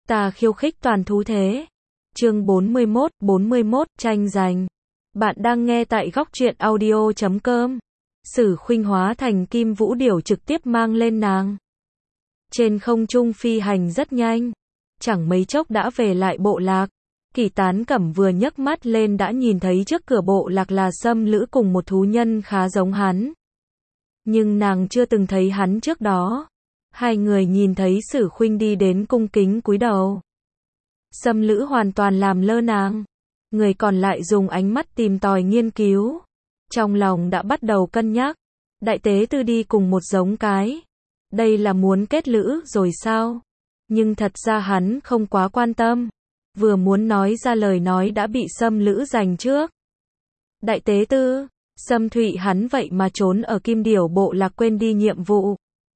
Ta khiêu khích toàn thú thế. Chương 41, tranh giành. Bạn đang nghe tại góc truyện audio.com. Sử Khuynh hóa thành kim vũ điểu trực tiếp mang lên nàng. Trên không trung phi hành rất nhanh. Chẳng mấy chốc đã về lại bộ lạc. Kỳ Tán Cẩm vừa nhấc mắt lên đã nhìn thấy trước cửa bộ lạc là Sâm Lữ cùng một thú nhân khá giống hắn. Nhưng nàng chưa từng thấy hắn trước đó. Hai người nhìn thấy Sử Khuynh đi đến cung kính cúi đầu. Sâm Lữ hoàn toàn làm lơ nàng. Người còn lại dùng ánh mắt tìm tòi nghiên cứu. Trong lòng đã bắt đầu cân nhắc. Đại tế tư đi cùng một giống cái. Đây là muốn kết lữ rồi sao? Nhưng thật ra hắn không quá quan tâm. Vừa muốn nói ra lời nói đã bị Sâm Lữ giành trước. Đại tế tư, Sâm Thụy hắn vậy mà trốn ở Kim Điểu bộ lạc quên đi nhiệm vụ.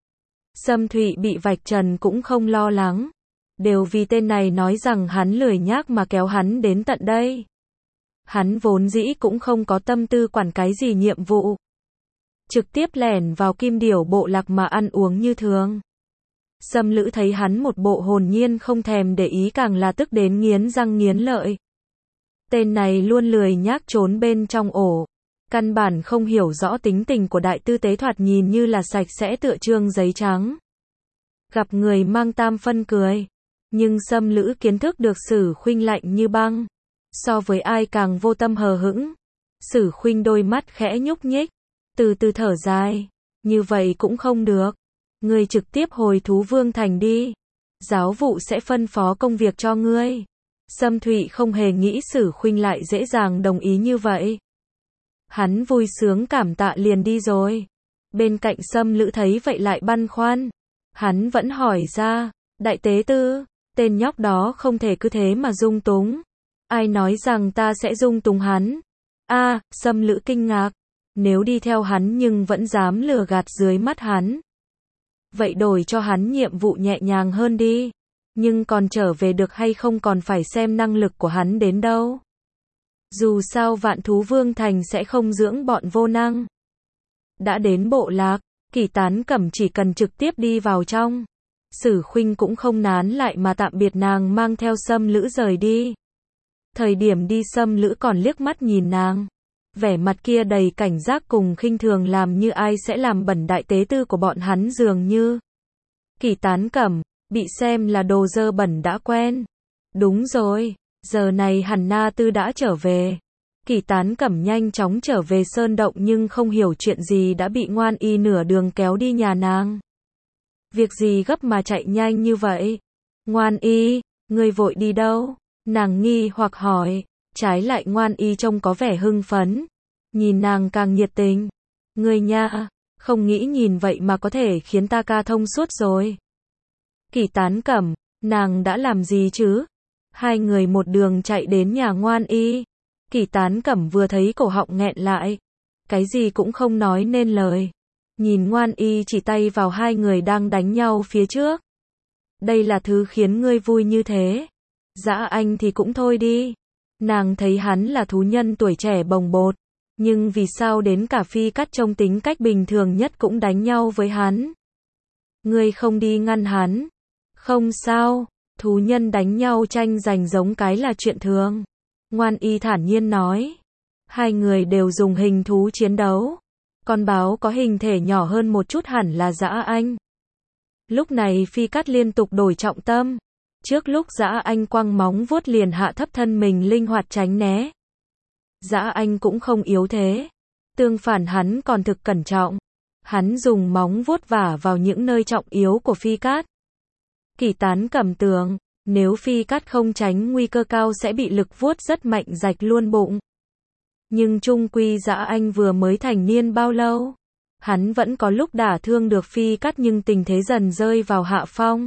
Sâm Thụy bị vạch trần cũng không lo lắng. Đều vì tên này nói rằng hắn lười nhác mà kéo hắn đến tận đây. Hắn vốn dĩ cũng không có tâm tư quản cái gì nhiệm vụ. Trực tiếp lẻn vào Kim Điểu bộ lạc mà ăn uống như thường. Sâm Lữ thấy hắn một bộ hồn nhiên không thèm để ý càng là tức đến nghiến răng nghiến lợi. Tên này luôn lười nhác trốn bên trong ổ. Căn bản không hiểu rõ tính tình của đại tư tế, thoạt nhìn như là sạch sẽ tựa trương giấy trắng. Gặp người mang tam phân cười. Nhưng Sâm Lữ kiến thức được Sử Khuynh lạnh như băng. So với ai càng vô tâm hờ hững. Sử Khuynh đôi mắt khẽ nhúc nhích. Từ từ thở dài. Như vậy cũng không được. Ngươi trực tiếp hồi Thú Vương Thành đi. Giáo vụ sẽ phân phó công việc cho ngươi. Sâm Thụy không hề nghĩ Sử Khuynh lại dễ dàng đồng ý như vậy. Hắn vui sướng cảm tạ liền đi rồi. Bên cạnh Sâm Lữ thấy vậy lại băn khoăn. Hắn vẫn hỏi ra, đại tế tư, tên nhóc đó không thể cứ thế mà dung túng. Ai nói rằng ta sẽ dung túng hắn? Sâm Lữ kinh ngạc. Nếu đi theo hắn nhưng vẫn dám lừa gạt dưới mắt hắn. Vậy đổi cho hắn nhiệm vụ nhẹ nhàng hơn đi. Nhưng còn trở về được hay không còn phải xem năng lực của hắn đến đâu. Dù sao Vạn Thú Vương Thành sẽ không dưỡng bọn vô năng. Đã đến bộ lạc, Kỳ Tán Cẩm chỉ cần trực tiếp đi vào trong. Sử Khuynh cũng không nán lại mà tạm biệt nàng mang theo Sâm Lữ rời đi. Thời điểm đi Sâm Lữ còn liếc mắt nhìn nàng. Vẻ mặt kia đầy cảnh giác cùng khinh thường làm như ai sẽ làm bẩn đại tế tư của bọn hắn dường như. Kỳ Tán Cẩm, bị xem là đồ dơ bẩn đã quen. Đúng rồi, giờ này hẳn Na Tư đã trở về. Kỳ Tán Cẩm nhanh chóng trở về sơn động nhưng không hiểu chuyện gì đã bị Ngoan Y nửa đường kéo đi nhà nàng. Việc gì gấp mà chạy nhanh như vậy? Ngoan Y, ngươi vội đi đâu? Nàng nghi hoặc hỏi. Trái lại Ngoan Y trông có vẻ hưng phấn. Nhìn nàng càng nhiệt tình. Ngươi nha, không nghĩ nhìn vậy mà có thể khiến ta ca thông suốt rồi. Kỳ Tán Cẩm, nàng đã làm gì chứ? Hai người một đường chạy đến nhà Ngoan Y. Kỳ Tán Cẩm vừa thấy cổ họng nghẹn lại. Cái gì cũng không nói nên lời. Nhìn Ngoan Y chỉ tay vào hai người đang đánh nhau phía trước. Đây là thứ khiến ngươi vui như thế. Dã Anh thì cũng thôi đi. Nàng thấy hắn là thú nhân tuổi trẻ bồng bột. Nhưng vì sao đến cả Phi Cắt trong tính cách bình thường nhất cũng đánh nhau với hắn? Ngươi không đi ngăn hắn. Không sao, thú nhân đánh nhau tranh giành giống cái là chuyện thường. Ngoan Y thản nhiên nói. Hai người đều dùng hình thú chiến đấu. Con báo có hình thể nhỏ hơn một chút hẳn là Dã Anh. Lúc này Phi Cắt liên tục đổi trọng tâm. Trước lúc Dã Anh quăng móng vuốt liền hạ thấp thân mình linh hoạt tránh né. Dã Anh cũng không yếu thế. Tương phản hắn còn thực cẩn trọng. Hắn dùng móng vuốt vả vào những nơi trọng yếu của Phi Cắt. Kỳ Tán Cẩm tưởng, nếu Phi Cắt không tránh nguy cơ cao sẽ bị lực vuốt rất mạnh rạch luôn bụng. Nhưng chung quy Dã Anh vừa mới thành niên bao lâu? Hắn vẫn có lúc đả thương được Phi Cắt nhưng tình thế dần rơi vào hạ phong.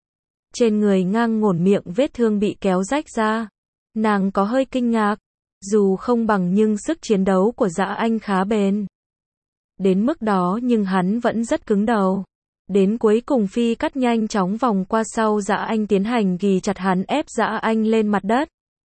Trên người ngang ngổn miệng vết thương bị kéo rách ra. Nàng có hơi kinh ngạc. Dù không bằng nhưng sức chiến đấu của Dã Anh khá bền. Đến mức đó nhưng hắn vẫn rất cứng đầu. Đến cuối cùng Phi Cắt nhanh chóng vòng qua sau Dã Anh tiến hành ghì chặt hắn ép Dã Anh lên mặt đất.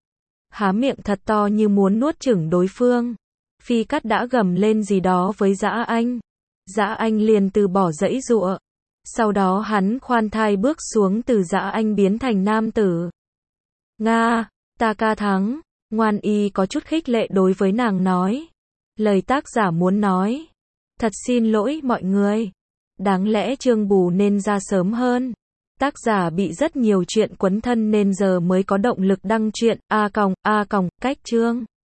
Há miệng thật to như muốn nuốt chửng đối phương. Phi Cắt đã gầm lên gì đó với Dã Anh. Dã Anh liền từ bỏ giãy giụa. Sau đó hắn khoan thai bước xuống từ dã anh biến thành nam tử. Nga, ta ca thắng. Ngoan y có chút khích lệ đối với nàng nói. Lời tác giả muốn nói. Thật xin lỗi mọi người. Đáng lẽ chương bù nên ra sớm hơn. Tác giả bị rất nhiều chuyện quấn thân nên giờ mới có động lực đăng truyện. Cách chương.